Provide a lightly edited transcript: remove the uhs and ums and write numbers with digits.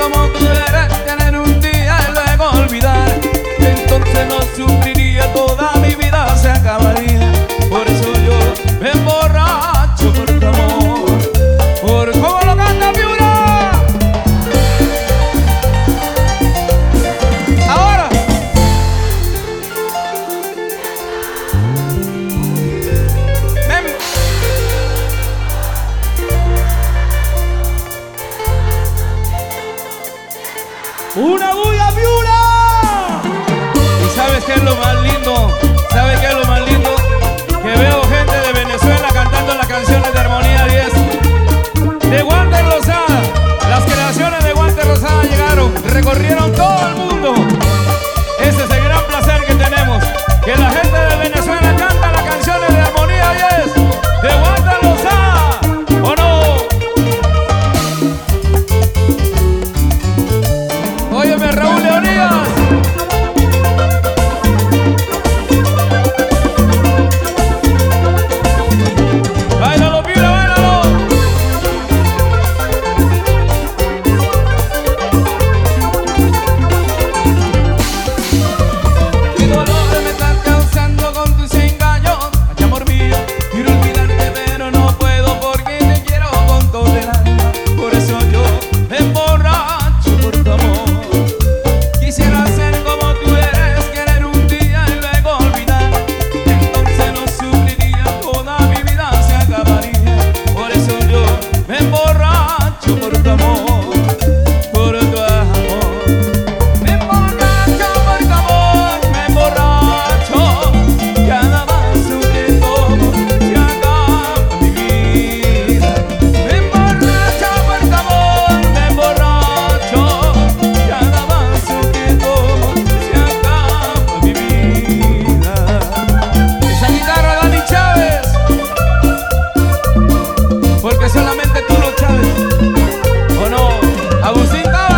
como tú eres, tener un día y luego olvidar. Entonces no sufriría, toda mi vida se acabaría. Por eso yo me emborracho por tu amor, por cómo lo canta Piura. Ahora ¡una bulla, Piura! ¿y sabes qué es lo más lindo? ¿Sabes qué es lo más lindo? Que veo gente de Venezuela cantando las canciones de Armonía 10. De Walter Lozada, las creaciones de Walter Lozada llegaron, recorrieron todo el mundo. Ese es el gran placer que tenemos, que la gente de Venezuela canta las canciones de Armonía 10, de Walter Lozada, ¿o no? Óyeme, Raúl Leonidas. Báilalo, Piura, báilalo. Mi dolor me estás causando con tus engaños. Ay, amor mío, quiero olvidarte pero no puedo porque te quiero con todo el alma. Por eso yo me emborracho por tu amor. Quisiera ser como tú eres, querer un día y luego olvidar. Entonces no sufriría, toda mi vida se acabaría. Por eso yo me emborracho por tu amor, por tu amor. Me emborracho por tu amor, me emborracho. Cada vaso que tomo se acaba mi vida. Me emborracho por tu amor, me emborracho. Cada vaso que tomo se acaba mi vida. Esa guitarra, Dani Chávez, porque solamente tú lo sabes, ¿o no? Agustín Tábara.